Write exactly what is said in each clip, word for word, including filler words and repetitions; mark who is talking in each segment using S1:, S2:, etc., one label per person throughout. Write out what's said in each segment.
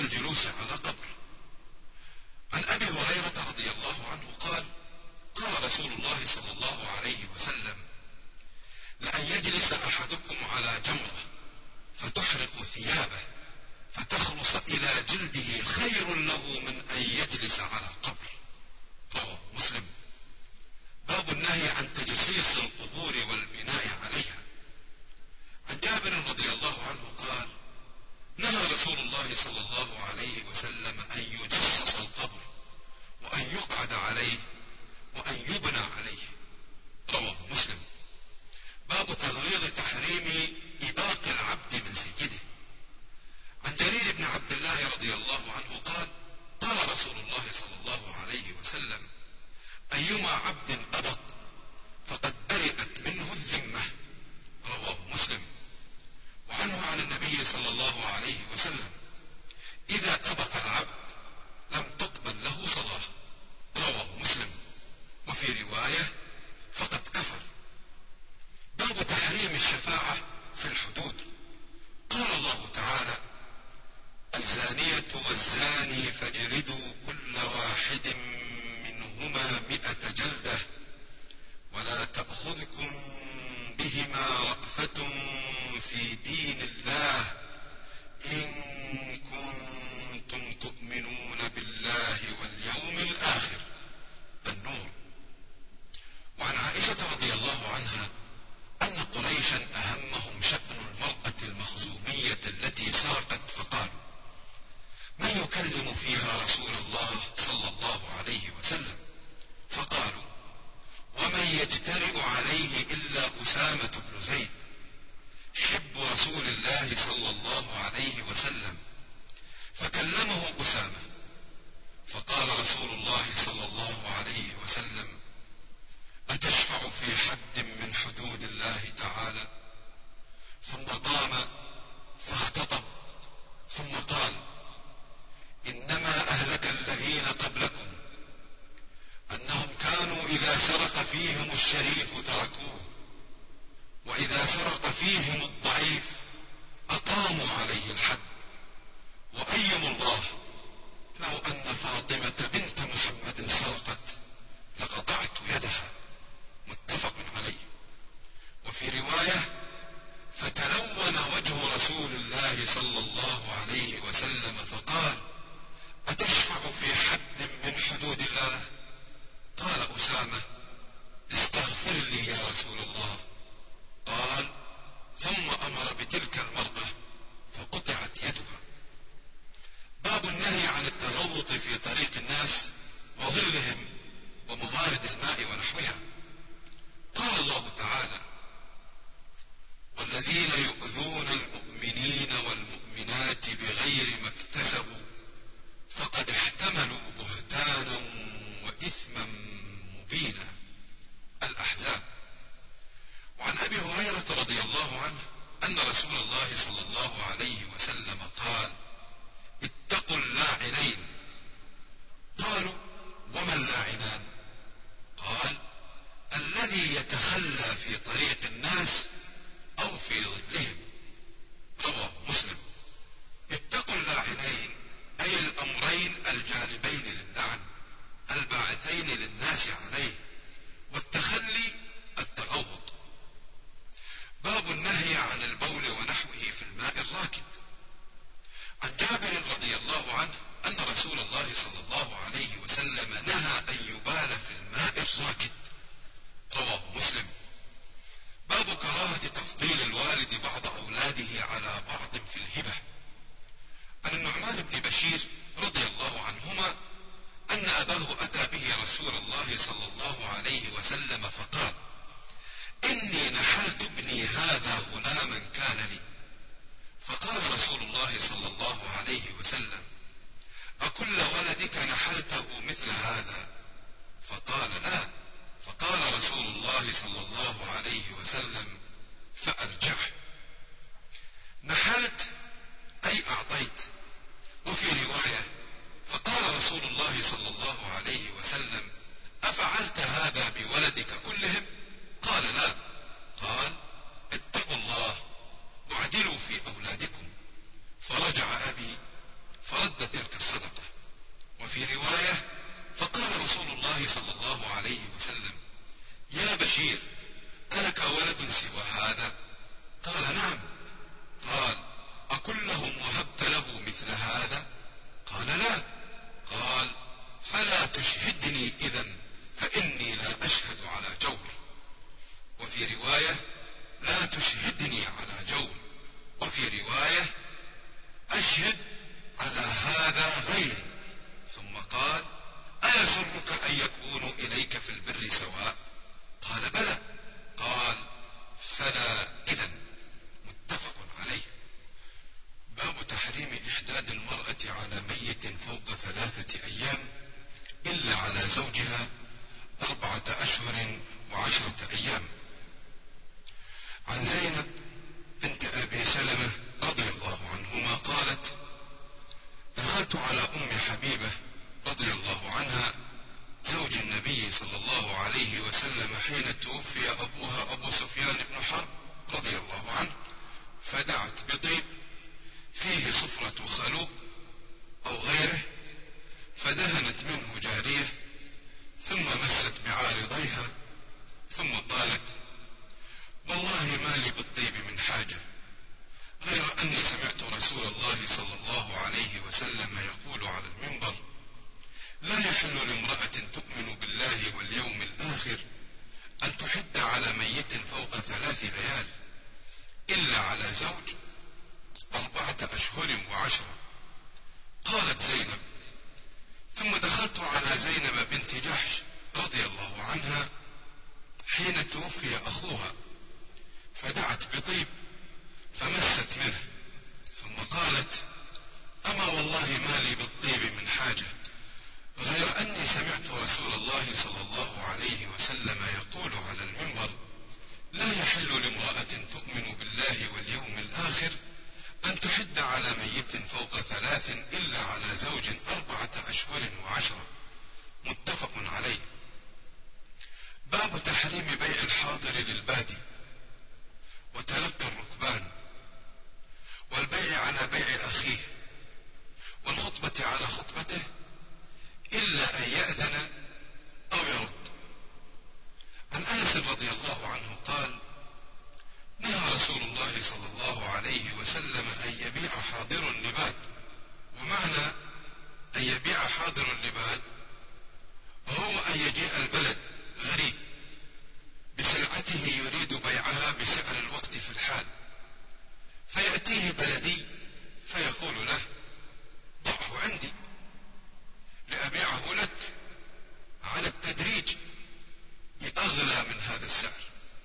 S1: الجلوس على قبر. عن أبي هريرة رضي الله عنه قال: قال رسول الله صلى الله عليه وسلم: لأن يجلس أحدكم على جمرة فتحرق ثيابه فتخلص إلى جلده خير له من أن يجلس على قبر. رواه مسلم. باب النهي عن تجسيس القبور والبناء عليها. عن جابر رضي الله عنه قال: نهى رسول الله صلى الله عليه وسلم أن يجسس القبر وأن يقعد عليه وأن يبنى عليه. رواه مسلم. باب تغليظ تحريم إباق العبد من سيده. عن جرير بن عبد الله رضي الله عنه قال: قال رسول الله صلى الله عليه وسلم: أيما عبد أبط فقد برئت منه الذمة. رواه مسلم. وعنه عن النبي صلى الله عليه وسلم: إذا أبق العبد لم تقبل له صلاة. رواه مسلم. وفي رواية: فقد كفر. باب تحريم الشفاعة في الحدود. قال الله تعالى: الزانية والزاني فاجلدوا كل واحد منهما مئة جلدة ولا تأخذكم بهما رأفة في دين الله إن كنتم تؤمنون بالله واليوم الآخر. النور. وعن عائشة رضي الله عنها أن قريشا أهمهم شأن المرأة المخزومية التي سرقت، فقالوا: من يكلم فيها رسول الله صلى الله عليه وسلم؟ فقالوا: ومن يجترئ عليه إلا أسامة بن زيد حب رسول الله صلى الله عليه وسلم. فكلمه أسامة فقال رسول الله صلى الله عليه وسلم: أتشفع في حد من حدود الله تعالى؟ ثم قام فاختطب ثم قال: إنما أهلك الذين قبلكم أنهم كانوا إذا سرق فيهم الشريف تركوه وإذا سرق فيهم الضعيف أقاموا عليه الحد. وأيم الله لو أن فاطمة بنت محمد سرقت لقطعت يدها. متفق عليه. وفي رواية: فتلون وجه رسول الله صلى الله عليه وسلم فقال: أتشفع في حد من حدود الله؟ قال أسامة: استغفر لي يا رسول الله. قال: ثم أمر بتلك المرأة فقطعت يدها. باب النهي عن التغوط في طريق الناس وظلهم وموارد الماء ونحوها. قال الله تعالى: والذين يؤذون المؤمنين والمؤمنات بغير ما اكتسبوا فقد احتملوا بهتانا وإثما مبينا. الأحزاب. وعن أبي هريرة رضي الله عنه أن رسول الله صلى الله عليه وسلم قال: اتقوا اللاعنين. قالوا: وما اللاعنان؟ قال: الذي يتخلى في طريق الناس أو في ظلهم. رواه مسلم. اتقوا اللاعنين أي الأمرين الجالبين للعن الباعثين للناس عليه، والتخلي التغوط. باب النهي عن البول ونحوه في الماء الراكد. عن جابر رضي الله عنه أن رسول الله صلى الله عليه وسلم نهى أن يبال في الماء الراكد. رواه مسلم. باب كراهة تفضيل الوالد بعض أولاده على بعض في الهبة. عن النعمان بن بشير رضي الله عنهما أن أباه أتى به رسول الله صلى الله عليه وسلم فقال: إني نحلت ابني هذا غلاما كان لي. فقال رسول الله صلى الله عليه وسلم: أكل ولدك نحلته مثل هذا؟ فقال: لا. فقال رسول الله صلى الله عليه وسلم: فأرجعه. نحلت أي أعطيت. وفي رواية: فقال رسول الله صلى الله عليه وسلم: أفعلت هذا بولدك كلهم؟ قال: لا. قال: اتقوا الله واعدلوا في أولادكم. فرجع أبي فرد تلك الصدقة. وفي رواية: فقال رسول الله صلى الله عليه وسلم: يا بشير، ألك ولد سوى هذا؟ قال: نعم. قال: أكلهم وهبت له مثل هذا؟ قال: لا. قال: فلا تشهدني إذن، فإني لا أشهد على جور. وفي رواية: لا تشهدني على جور. وفي رواية: أشهد على هذا غيري. ثم قال: أيسرك أن يكونوا إليك في البر سواء؟ قال: بلى. قال: فلا إذن. متفق عليه. باب تحريم إحداد المرأة على ميت فوق ثلاثة أيام إلا على زوجها أربعة أشهر وعشرة أيام. عن زينب بنت أبي سلمة رضي الله عنهما قالت: دخلت على أم حبيبة رضي الله عنها زوج النبي صلى الله عليه وسلم حين توفي أبوها أبو سفيان بن حرب رضي الله عنه، فدعت بطيب فيه صفرة خلوق أو غيره، فدهنت منه جارية، ثم مست بعارضيها، ثم قالت: والله ما لي بالطيب من حاجة، غير أني سمعت رسول الله صلى الله عليه وسلم يقول على المنبر: لا يحل لامرأة تؤمن بالله واليوم الآخر أن تحد على ميت فوق ثلاث ليال إلا على زوج أربعة أشهر وعشرة. قالت زينب: ثم دخلت على زينب بنت جحش رضي الله عنها حين توفي أخوها، فدعت بطيب فمست منه، ثم قالت: أما والله ما لي بالطيب من حاجة، غير أني سمعت رسول الله صلى الله عليه وسلم يقول على المنبر: لا يحل لامرأة تؤمن بالله واليوم الآخر أن تحد على ميت فوق ثلاث إلا على زوج أربعة أشهر وعشرة. متفق عليه. باب تحريم بيع الحاضر للبادي وتلقي الركبان والبيع على بيع أخيه والخطبة على خطبته إلا أن يأذن أو يرد. عن أنس رضي الله عنه قال: نهى رسول الله صلى الله عليه وسلم أن يبيع حاضر اللباد. ومعنى أن يبيع حاضر اللباد هو أن يجيء البلد غريب بسلعته يريد بيعها بسعر الوقت في الحال، فيأتيه بلدي فيقول له: ضعه عندي لأبيعه لك على التدريج أغلى من هذا السعر.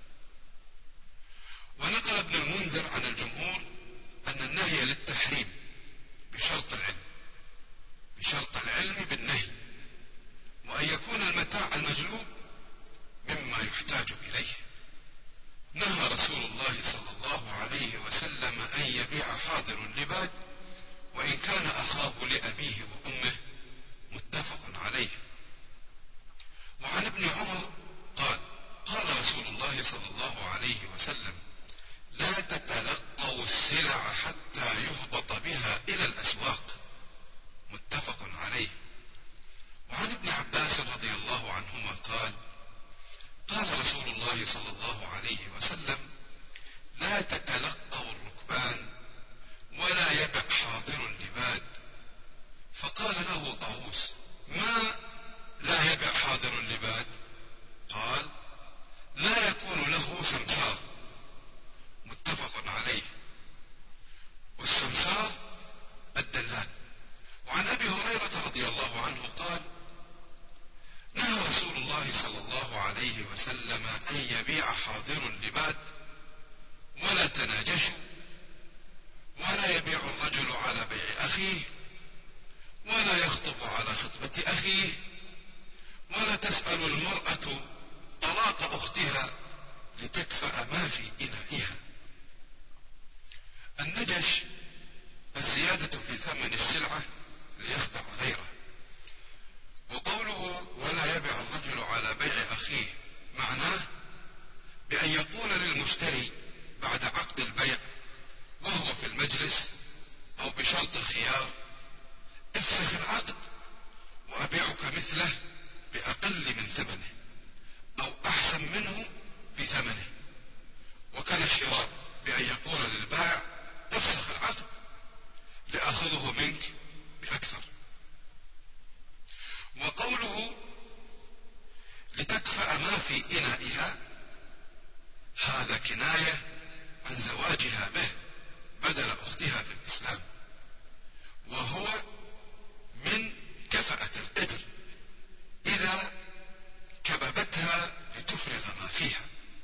S1: ونقل ابن المنذر عن الجمهور أن النهي للتحريم بشرط العلم بشرط العلم بالنهي، وأن يكون المتاع المجلوب مما يحتاج إليه. نهى رسول الله صلى الله عليه وسلم أن يبيع حاضر اللباد وإن كان أخاه لأبيه وأمه. متفق عليه. وعن ابن عمر قال: قال رسول الله صلى الله عليه وسلم: لا تتلقوا السلع حتى يهبط بها إلى الأسواق. متفق عليه. وعن ابن عباس رضي الله عنهما قال: قال رسول الله صلى الله عليه وسلم: لا تتلقوا الركبان ولا يبع حاضر اللباد. فقال له طاووس: ما لا يبع حاضر اللباد؟ قال: لا يكون له سمسار. متفق عليه. والسمسار الدلال. وعن أبي هريرة رضي الله عنه قال: نهى رسول الله صلى الله عليه وسلم أن يبيع حاضر اللباد ولا تناجشوا، ولا يبيع الرجل على بيع أخيه، ولا يخطب على خطبة أخيه، ولا تسأل المرأة طلاق أختها لتكفأ ما في إنائها. النجش الزيادة في ثمن السلعة ليخدع غيره. وقوله ولا يبيع الرجل على بيع أخيه معناه بأن يقول للمشتري بعد عقد البيع وهو في المجلس أو بشرط الخيار: افسخ العقد وأبيعك مثله بأقل من ثمنه أو أحسن منه بثمنه. وكان الشراء بأن يقول للبائع افسخ العقد لأخذه منك بأكثر. وقوله لتكفأ ما في إنائها هذا كناية عن زواجها به بدل أختها في الإسلام، وهو من كفأة القدر إذا كببتها لتفرغ ما فيها.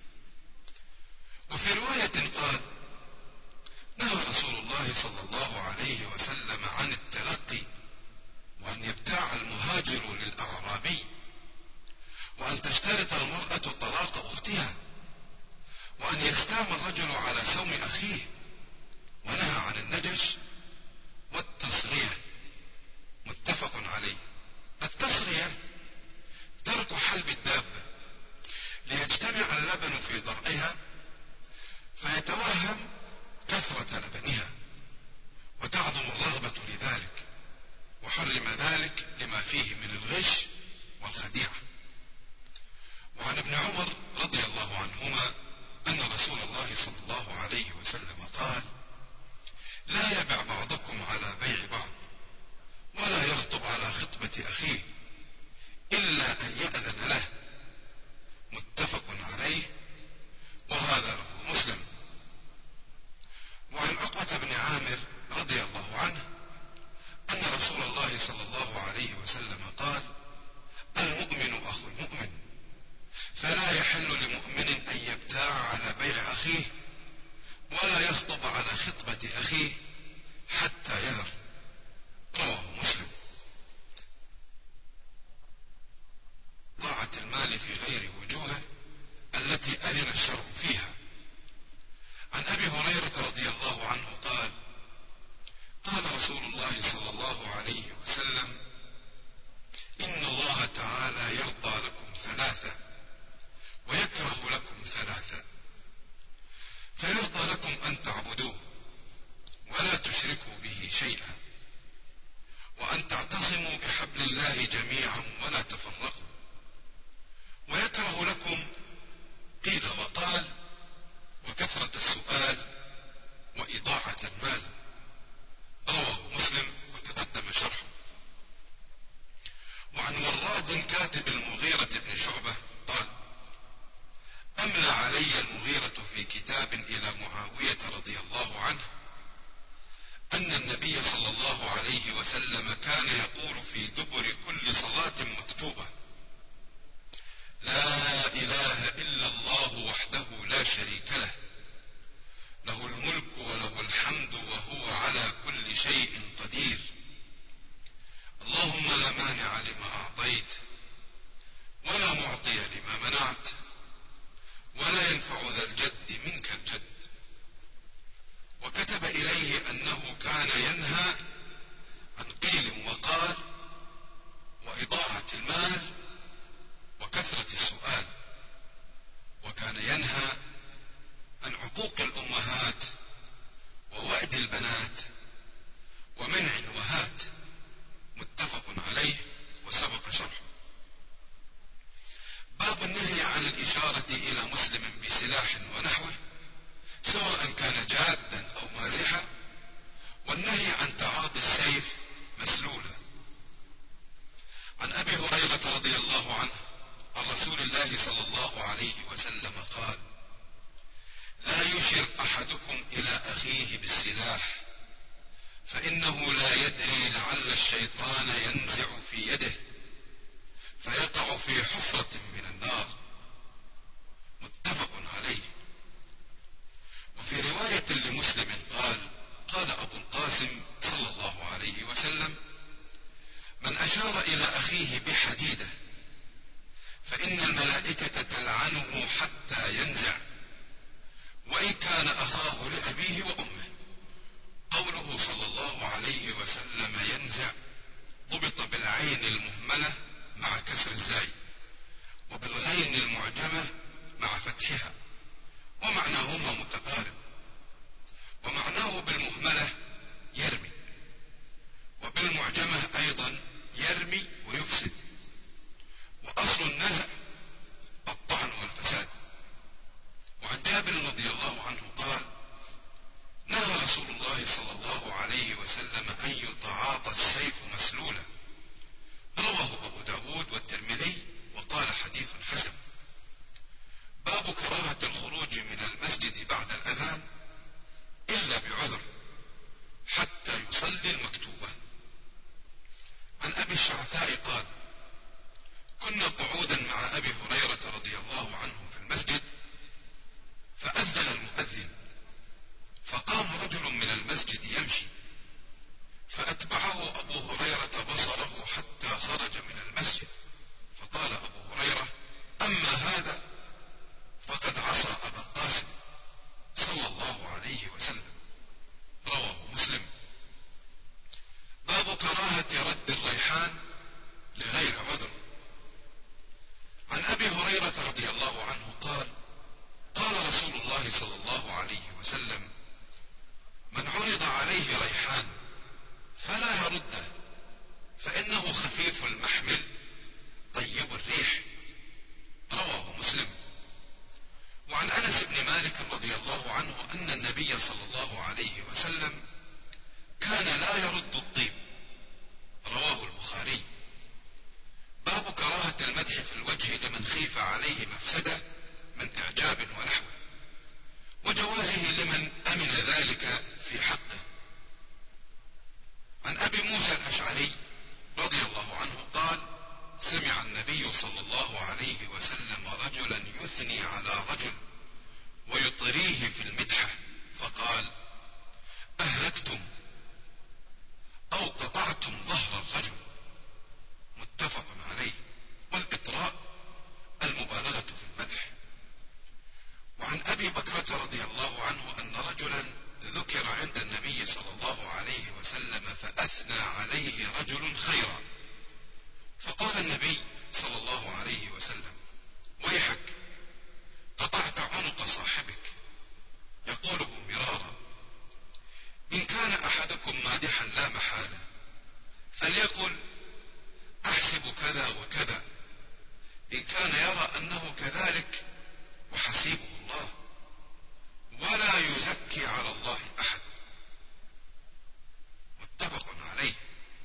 S1: وفي رواية قال نهى رسول الله صلى الله عليه وسلم عن التلقي وأن يبتاع المهاجر للأعرابي، وأن تشترط المرأة طلاق أختها، وأن يستام الرجل على سوم أخيه، ونهى عن النجش والتصرية. متفق عليه. التصرية ترك حلب الدابة ليجتمع اللبن في ضرعها فيتوهم كثرة لبنها وتعظم الرغبة لذلك، وحرم ذلك لما فيه من الغش والخديعة. وعن ابن عمر رضي الله عنهما أن رسول الله صلى الله عليه وسلم قال لا يبع بعضكم على بيع بعض، ولا يخطب على خطبة أخيه إلا أن يأذن له. متفق عليه، وهذا له مسلم. وعن عقبة بن عامر رضي الله عنه أن رسول الله صلى الله عليه وسلم قال المؤمن أخو المؤمن، فلا يحل لمؤمن أن يبتاع على بيع أخيه ولا يخطب على خطبة أخيه حتى يذر. رواه مسلم. ضاعة المال في غير وجوهه التي أذن الشرع فيها. عن أبي هريرة رضي الله عنه قال قال رسول الله صلى الله عليه وسلم إن الله تعالى يرضى لكم ثلاثة ويكره لكم ثلاثة، فيرضى لكم أن تعبدوه ولا تشركوا به شيئا، وأن تعتصموا بحبل الله جميعا ولا تفرقوا، ويكره لكم قيل وقال وكثرة السؤال وإضاعة المال. رواه مسلم وتقدم شرحه. وعن وراد كاتب المغيرة بن شعبة قال أملى علي المغيرة في كتاب إلى معاوية رضي الله عنه أن النبي صلى الله عليه وسلم كان يقول في دبر كل صلاة مكتوبة لا إله إلا الله وحده لا شريك له، له الملك وله الحمد وهو على كل شيء قدير، اللهم لا مانع لما أعطيت ولا معطي لما منعت ولا ينفع ذا الجد منك الجد. وكتب إليه أنه كان ينهى عن قيل وقال وإضاعة المال وكثرة السؤال، وكان ينهى عن عقوق الأمهات ووعد البنات ومنع الوهات. متفق عليه وسبق شرحه. باب النهي عن الإشارة إلى مسلم بسلاح ونحوه سواء كان جادا أو مازحا، والنهي عن تعاطي السيف مسلولا. عن أبي هريرة رضي الله عنه عن رسول الله صلى الله عليه وسلم قال لا يشر أحدكم إلى أخيه بالسلاح فإنه لا يدري لعل الشيطان ينزع في يده فيقع في حفرة من النار. متفق عليه. وفي رواية لمسلم قال قال أبو القاسم صلى الله عليه وسلم من أشار إلى أخيه بحديدة فإن الملائكة تلعنه حتى ينزع وإن كان أخاه لأبيه وأمه. قوله صلى الله عليه وسلم ينزع ضبط بالعين المهملة مع كسر الزاي وبالغين المعجمة مع فتحها، ومعناهما متقارب. ومعناه بالمهملة يرمي، وبالمعجمة أبي الشعثاء قال: كنا قعودا مع أبي هريرة رضي الله عنه في المسجد، فأذن المؤذن، فقام رجل من المسجد يمشي، فأتبعه أبو هريرة بصره حتى خرج من المسجد، فقال أبو هريرة: أما هذا فقد عصى أبا القاسم صلى الله عليه وسلم. رواه مسلم. باب كراهة رد الريحان لغير عذر. عن أبي هريرة رضي الله عنه قال: قال رسول الله صلى الله عليه وسلم: من عرض عليه ريحان فلا يرده، فإنه خفيف المحمل طيب الريح. رواه مسلم. وعن أنس بن مالك رضي الله عنه أن النبي صلى الله عليه وسلم كان لا يرد الطيب. رواه البخاري. باب كراهة المدح في الوجه لمن خيف عليه مفسدة من إعجاب ونحوه، وجوازه لمن أمن ذلك في حقه. عن أبي موسى الأشعري رضي الله عنه قال: سمع النبي صلى الله عليه وسلم رجلا يثني على رجل ويطريه في المدحة، فقال: أهلكتم أو قطعتم ظهر الرجل. متفق عليه. والإطراء المبالغة في المدح. وعن أبي بكرة رضي الله عنه أن رجلا ذكر عند النبي صلى الله عليه وسلم فأثنى عليه رجل خيرا، فقال النبي صلى الله عليه وسلم: ويحك، قطعت عنق صاحبك. يقوله مرارا. إن كان أحدكم مادحا لا محالة فليقل: أحسب كذا وكذا، إن كان يرى أنه كذلك وحسيبه الله، ولا يزكي على الله أحد. متفق عليه.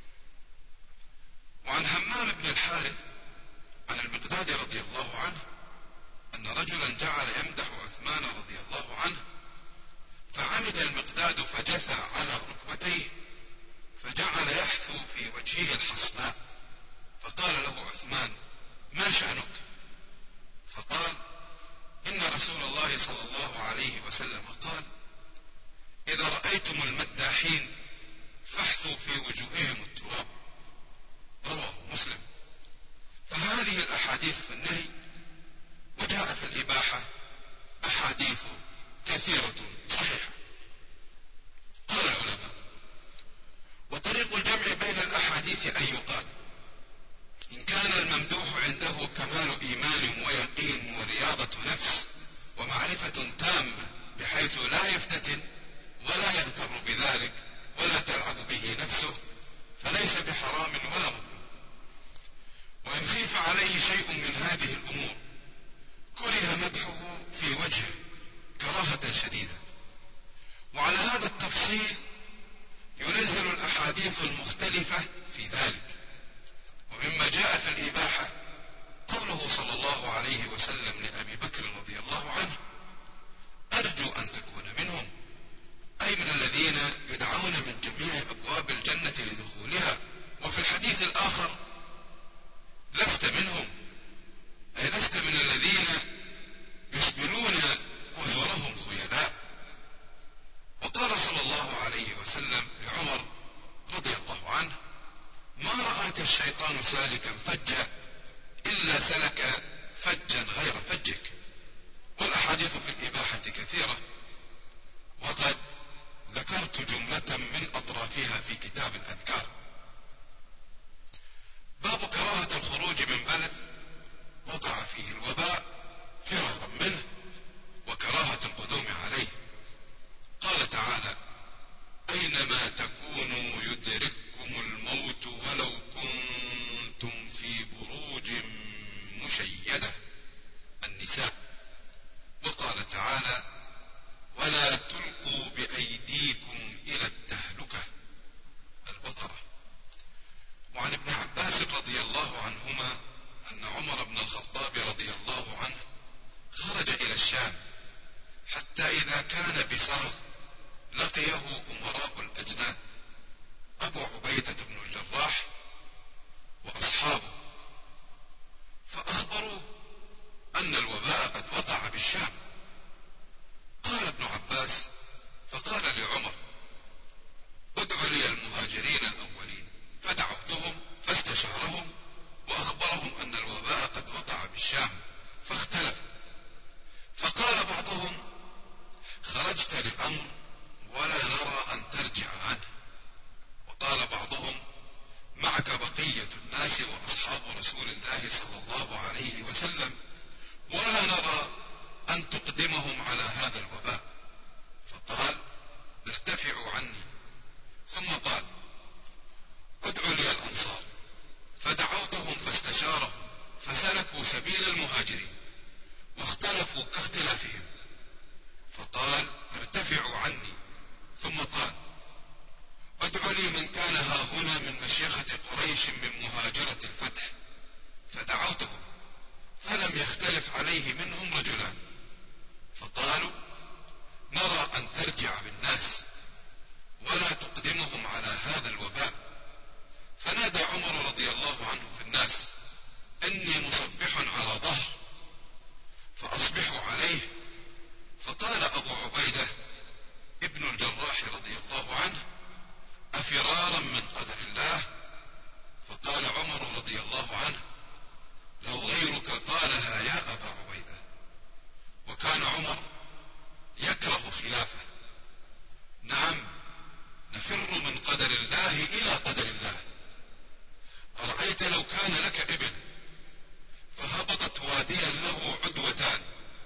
S1: وعن همام بن الحارث عن المقداد رضي الله عنه أن رجلا جعل يمدح عثمان رضي الله عنه، فعمد المقداد فجثى على ركبتيه، فجعل يحثو في وجهه الحصباء، فقال له عثمان: ما شأنك؟ فقال: إن رسول الله صلى الله عليه وسلم قال: إذا رأيتم المداحين فاحثوا في وجوههم التراب. رواه مسلم. فهذه الأحاديث في النهي، وجاء في الإباحة أحاديث كثيرة صحيحة. قال العلماء: وطريق الجمع بين الأحاديث أن يقال: إن كان الممدوح عنده كمال إيمان ويقين ورياضة نفس ومعرفة تامة بحيث لا يفتتن ولا يغتر بذلك ولا تلعب به نفسه، فليس بحرام ولا مكروه. وإن خيف عليه شيء من هذه الأمور كره مدحه في وجهه كراهة شديدة. وعلى هذا التفصيل ينزل الأحاديث المختلفة في ذلك. ومما جاء في الإباحة قوله صلى الله عليه وسلم لأبي بكر رضي الله عنه: أرجو أن تكون منهم، أي من الذين يدعون من جميع أبواب الجنة لدخولها. وفي الحديث الآخر: لست منهم، أي لست من الذين يسبلون أذرهم خيلاء. وقال صلى الله عليه وسلم لعمر رضي الله عنه: ما رآك الشيطان سالكا فجا إلا سلك فجا غير فجك. والأحاديث في الإباحة كثيرة، وقد ذكرت جملة من أطرافها في كتاب الأذكار. باب كراهة الخروج من بلد وقع فيه الوباء فرارا منه، وكراهة القدوم عليه. قال تعالى: أينما تكونوا يدرككم الموت ولو كنتم في بروج مشيدة. النساء. وقال تعالى: ولا تلقوا بأيديكم إلى التهلكة. البقرة. وعن ابن عباس رضي الله عنهما أن عمر بن الخطاب رضي الله عنه خرج إلى الشام، حتى إذا كان بسرغ لقيه أمراء الأجناد أبو عبيدة بن الجراح الناس وأصحاب رسول الله صلى الله عليه وسلم، ولا نرى أن تقدمهم على هذا الوباء. فقال: ارتفعوا عني. ثم قال: ادعوا لي الأنصار. فدعوتهم فاستشارهم فسلكوا سبيل المهاجرين واختلفوا كاختلافهم. فقال: ارتفعوا عني. ثم قال: ادعوا لي من كان ها هنا من مشيخة قريش من مهاجرة الفتح. فدعوتهم فلم يختلف عليه منهم رجلان، فقالوا: نرى أن ترجع بالناس ولا تقدمهم على هذا الوباء. فنادى عمر رضي الله عنه في الناس: إني مصبح على ظهر فأصبحوا عليه. فقال أبو عبيدة ابن الجراح رضي الله عنه: أفرارا من قدر الله؟ فقال عمر رضي الله عنه: لو غيرك قالها يا أبا عبيدة. وكان عمر يكره خلافه. نعم، نفر من قدر الله إلى قدر الله. أرأيت لو كان لك إبل فهبطت واديا له عدوتان،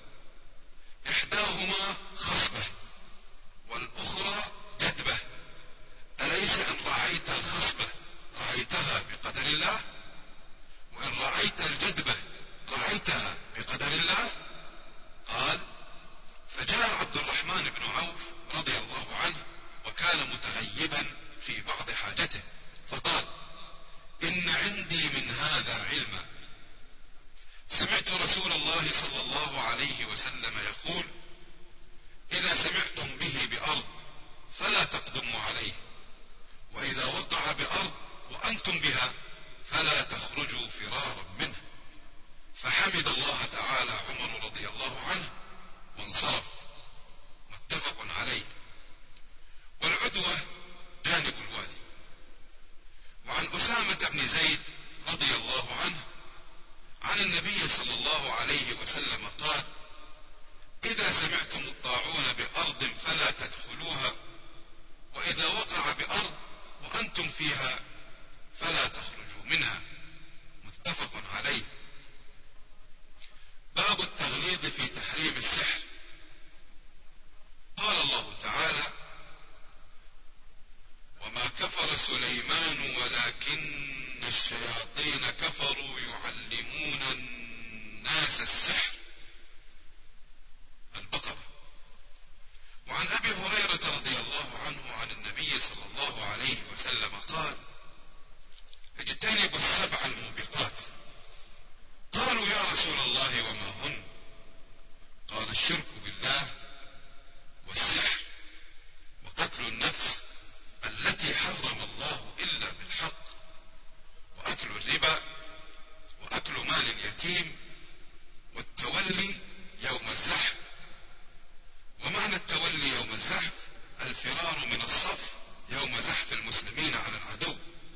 S1: إحداهما خصبة والأخرى جدبة، أليس إن رعيت الخصبة رعيتها بقدر الله؟ وإن رعيت الجدبة رعيتها بقدر الله؟ قال: فجاء عبد الرحمن بن عوف رضي الله عنه وكان متغيبا في بعض حاجته، فقال: إن عندي من هذا علما. سمعت رسول الله صلى الله عليه وسلم يقول: إذا سمعتم به بأرض فلا تقدموا عليه، وإذا وقع بأرض وأنتم بها فلا تخرجوا فرارا منه. فحمد الله تعالى عمر رضي الله عنه وانصرف. متفق عليه. والعدوة جانب الوادي. وعن أسامة بن زيد رضي الله عنه عن النبي صلى الله عليه وسلم قال: إذا سمعتم الطاعون بأرض فلا تدخلوها، وإذا وقع بأرض وأنتم فيها فلا تخرجوا منها. متفق عليه. باب التغليظ في تحريم السحر. قال الله تعالى: وما كفر سليمان ولكن الشياطين كفروا يعلمون الناس السحر. البقرة. وعن أبي هريرة رضي الله عنه عن النبي صلى الله عليه وسلم قال: اجتنبوا السبع الموبقات. قالوا: يا رسول الله وما هن؟ قال: الشرك بالله، والسحر، وقتل النفس التي حرم الله إلا بالحق، وأكل الربا، وأكل مال اليتيم، والتولي يوم الزحف. ومعنى التولي يوم الزحف الفرار من الصف يوم زحف المسلمين على العدو.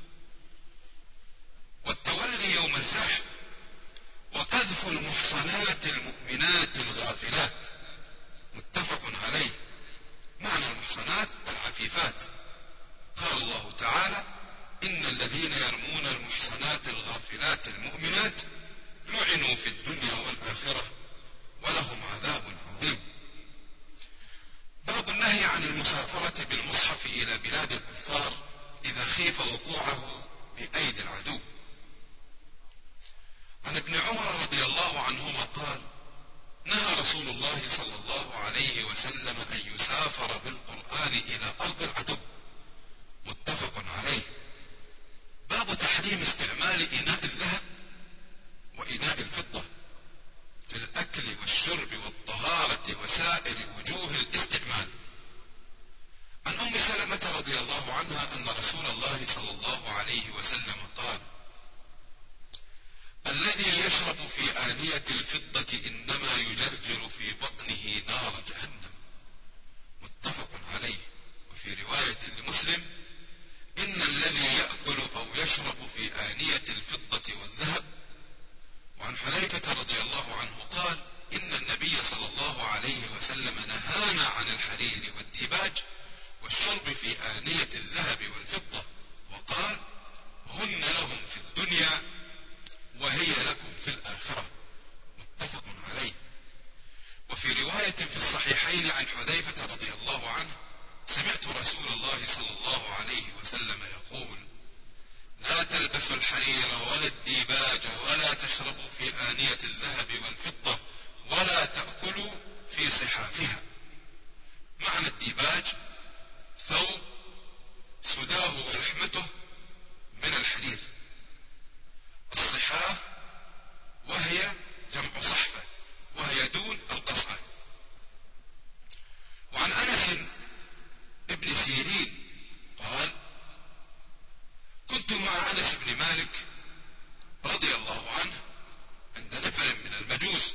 S1: والتولي يوم الزحف وقذف المحصنات المؤمنات الغافلات. متفق عليه. معنى المحصنات العفيفات. قال الله تعالى: إن الذين يرمون المحصنات الغافلات المؤمنات لعنوا في الدنيا والآخرة ولهم عذاب عظيم. باب النهي عن المسافرة بالمصحف إلى بلاد الكفار إذا خيف وقوعه بأيدي العدو. عن ابن عمر رضي الله عنهما قال: نهى رسول الله صلى الله عليه وسلم أن يسافر بالقرآن إلى أرض العدو. متفق عليه. باب تحريم استعمال إناء الذهب وإناء الفضة في الأكل والشرب والطهارة وسائر وجوه الاستعمال. عن أم سلمة رضي الله عنها أن رسول الله صلى الله عليه وسلم قال: الذي يشرب في آنية الفضة إنما يجرجر في بطنه نار جهنم. متفق عليه. وفي رواية لمسلم: إن الذي يأكل أو يشرب في آنية الفضة والذهب. وعن حذيفة رضي الله عنه قال: إن النبي صلى الله عليه وسلم نهانا عن الحرير والديباج والشرب في آنية الذهب والفضة، وقال: هن لهم في الدنيا تلبسوا الحرير ولا الديباج ولا تشربوا في آنية الذهب والفضة ولا تأكلوا في صحافها. معنى الديباج ثوب سداه ولحمته من الحرير. الصحاف وهي جمع صحفة وهي دون القصعة. وعن أنس ابن سيرين قال: كنت مع أنس بن مالك رضي الله عنه عند نفر من المجوس،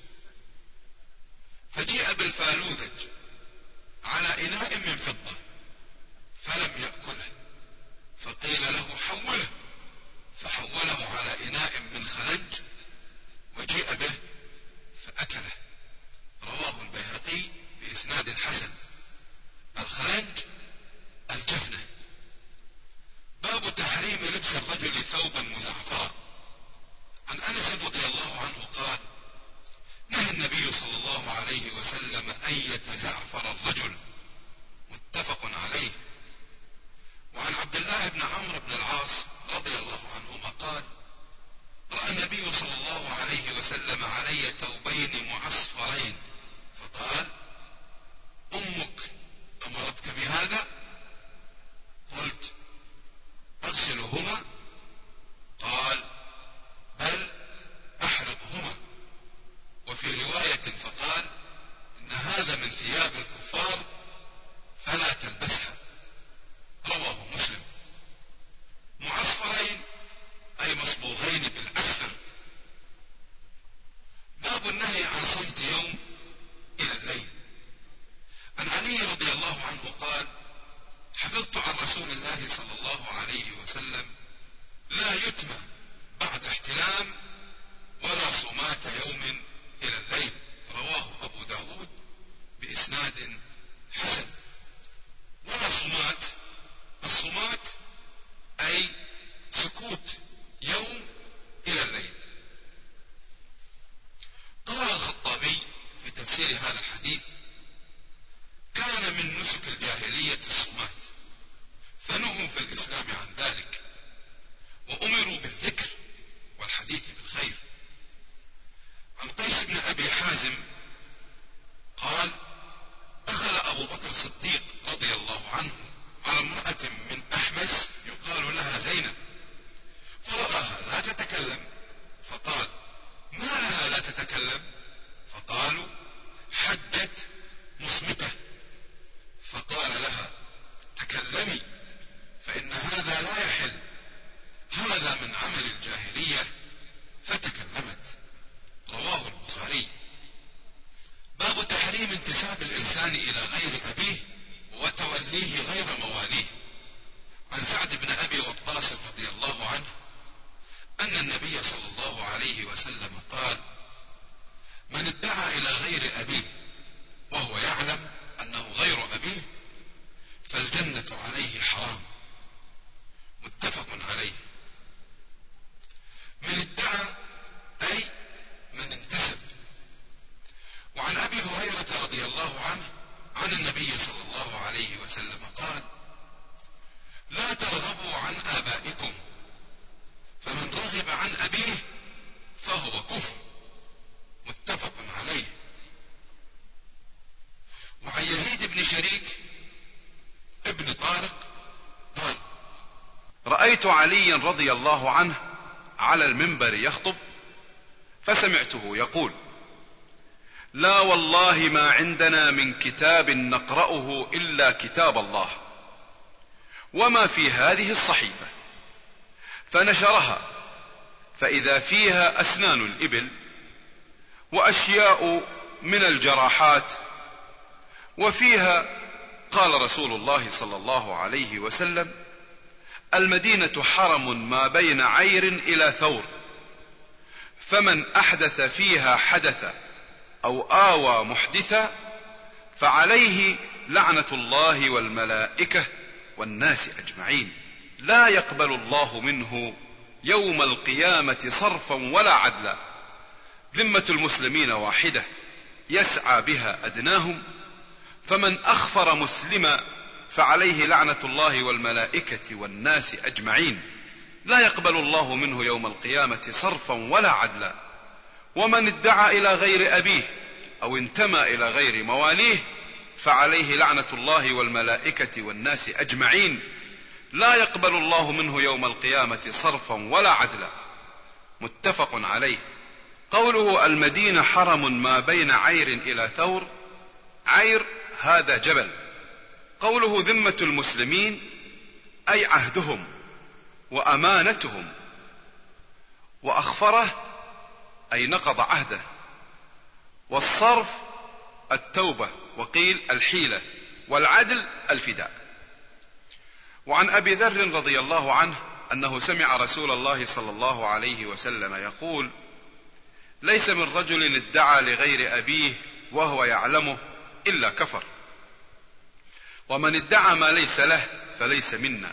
S1: فجيء بالفالوذج على إناء من فضة فلم يأكله، فقيل له: حوله، فحوله على إناء من خلنج وجيء به فأكله. رواه البيهقي بإسناد حسن. الخلنج الجفنة. باب تحريم لبس الرجل ثوبا مزعفرا. عن أنس رضي الله عنه قال: نهى النبي صلى الله عليه وسلم أن يتزعفر الرجل. متفق عليه. وعن عبد الله بن عمرو بن العاص رضي الله عنهما قال: رأى النبي صلى الله عليه وسلم علي ثوبين معصفرين فقال: أمك أمرتك بهذا؟ قلت: أغسلهما؟ قال: بل أحرقهما. وفي رواية فقال: إن هذا من ثياب الكفار فلا تلبسها. رواه مسلم. معصفرين أي مصبوغين بالأسفر. باب النهي عن صمت يوم إلى الليل. عن علي رضي الله عنه قال: حفظت عن رسول الله صلى الله عليه وسلم لا يتمى بعد احتلام ولا صمات يوم إلى الليل. رواه أبو داود بإسناد حسن. ولا صمات، الصمات أي سكوت يوم إلى الليل. قال الخطابي في تفسير هذا الحديث: كان من نسك الجاهلية الصمات، فنهوا في الإسلام عن ذلك وأمروا بالذكر والحديث بالخير. عن قيس بن أبي حازم قال: دخل أبو بكر الصديق رضي الله عنه على امرأة من أحمس يقال لها زينب، فرآها لا تتكلم فقال: ما لها لا تتكلم؟ فقالوا: حجت مصمتة. فقال لها: تكلمي فإن هذا لا يحل، هذا من عمل الجاهلية. فتكلمت. رواه البخاري. باب تحريم انتساب الإنسان إلى غير أبيه وتوليه غير مواليه. عن سعد بن أبي وقاص رضي الله عنه أن النبي صلى الله عليه وسلم قال: من ادعى إلى غير أبيه وهو يعلم أنه غير أبيه فالجنة عليه حرام. متفق عليه. من ادعى أي من انتسب. وعن أبي هريرة رضي الله عنه عن النبي صلى الله عليه وسلم قال: لا ترغبوا عن آبائكم، فمن رغب عن أبيه فهو كفر. متفق عليه. وعن يزيد بن شريك ابن طارق قال:
S2: رأيت عليا رضي الله عنه على المنبر يخطب، فسمعته يقول: لا والله ما عندنا من كتاب نقرأه إلا كتاب الله، وما في هذه الصحيفة. فنشرها فإذا فيها أسنان الإبل وأشياء من الجراحات، وفيها قال رسول الله صلى الله عليه وسلم: المدينة حرم ما بين عير إلى ثور، فمن أحدث فيها حدثا أو آوى محدثا فعليه لعنة الله والملائكة والناس أجمعين، لا يقبل الله منه يوم القيامة صرفا ولا عدلا. ذمة المسلمين واحدة يسعى بها أدناهم، فمن أخفر مسلما فعليه لعنة الله والملائكة والناس أجمعين، لا يقبل الله منه يوم القيامة صرفا ولا عدلا. ومن ادعى إلى غير أبيه أو انتمى إلى غير مواليه فعليه لعنة الله والملائكة والناس أجمعين، لا يقبل الله منه يوم القيامة صرفا ولا عدلا. متفق عليه. قوله المدينة حرم ما بين عير إلى ثور، عير هذا جبل. قوله ذمة المسلمين أي عهدهم وأمانتهم، وأخفره أي نقض عهده. والصرف التوبة، وقيل الحيلة، والعدل الفداء. وعن أبي ذر رضي الله عنه أنه سمع رسول الله صلى الله عليه وسلم يقول: ليس من رجل ادعى لغير أبيه وهو يعلمه إلا كفر، ومن ادعى ما ليس له فليس منا،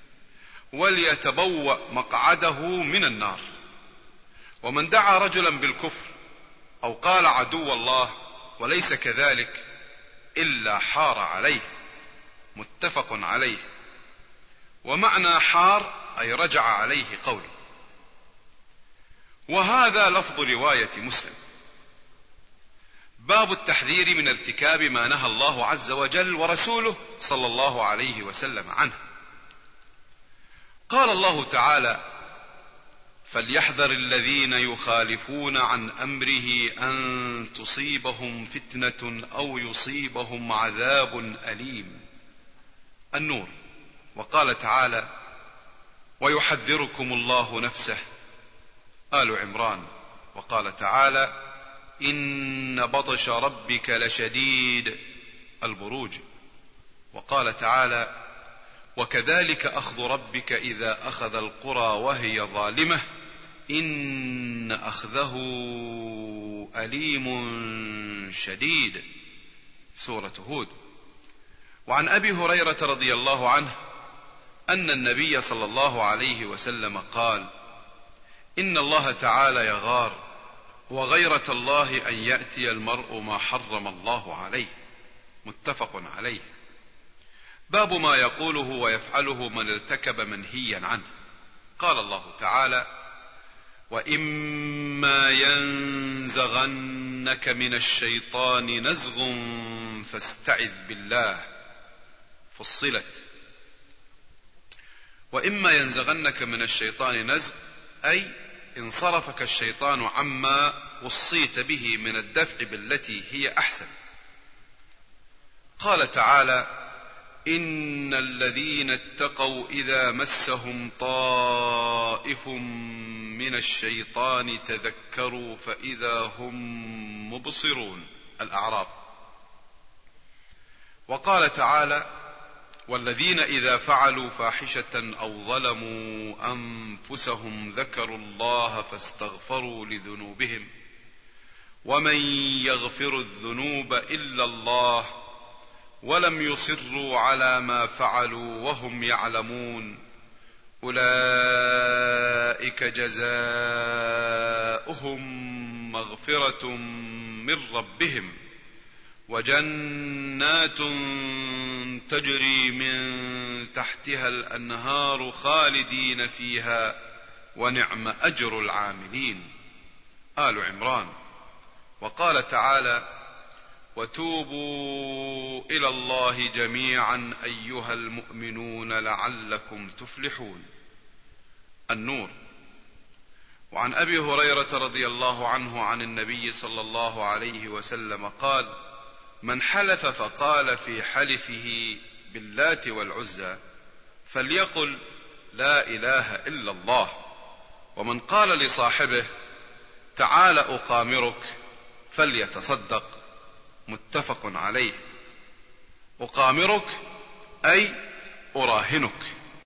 S2: وليتبوأ مقعده من النار. ومن دعا رجلا بالكفر أو قال عدو الله وليس كذلك إلا حار عليه. متفق عليه. ومعنى حار أي رجع عليه قوله. وهذا لفظ رواية مسلم. باب التحذير من ارتكاب ما نهى الله عز وجل ورسوله صلى الله عليه وسلم عنه. قال الله تعالى: فليحذر الذين يخالفون عن أمره أن تصيبهم فتنة أو يصيبهم عذاب أليم. النور. وقال تعالى: ويحذركم الله نفسه. آل عمران. وقال تعالى: إن بطش ربك لشديد. البروج. وقال تعالى: وكذلك أخذ ربك إذا أخذ القرى وهي ظالمة إن أخذه أليم شديد. سورة هود. وعن أبي هريرة رضي الله عنه أن النبي صلى الله عليه وسلم قال: إن الله تعالى يغار، وغيرة الله أن يأتي المرء ما حرم الله عليه. متفق عليه. باب ما يقوله ويفعله من ارتكب منهيا عنه. قال الله تعالى: وإما ينزغنك من الشيطان نزغ فاستعذ بالله. فصلت. وإما ينزغنك من الشيطان نزغ أي انصرفك الشيطان عما وصيت به من الدفع بالتي هي أحسن. قال تعالى: إن الذين اتقوا إذا مسهم طائف من الشيطان تذكروا فإذا هم مبصرون. الأعراف. وقال تعالى: والذين إذا فعلوا فاحشة أو ظلموا أنفسهم ذكروا الله فاستغفروا لذنوبهم ومن يغفر الذنوب إلا الله ولم يصروا على ما فعلوا وهم يعلمون أولئك جزاؤهم مغفرة من ربهم وجنات تجري من تحتها الأنهار خالدين فيها ونعم أجر العاملين. آل عمران. وقال تعالى: وتوبوا إلى الله جميعا أيها المؤمنون لعلكم تفلحون. النور. وعن أبي هريرة رضي الله عنه عن النبي صلى الله عليه وسلم قال: من حلف فقال في حلفه باللات والعزى فليقل لا إله إلا الله، ومن قال لصاحبه تعال أقامرك فليتصدق. متفق عليه. أقامرك أي أراهنك.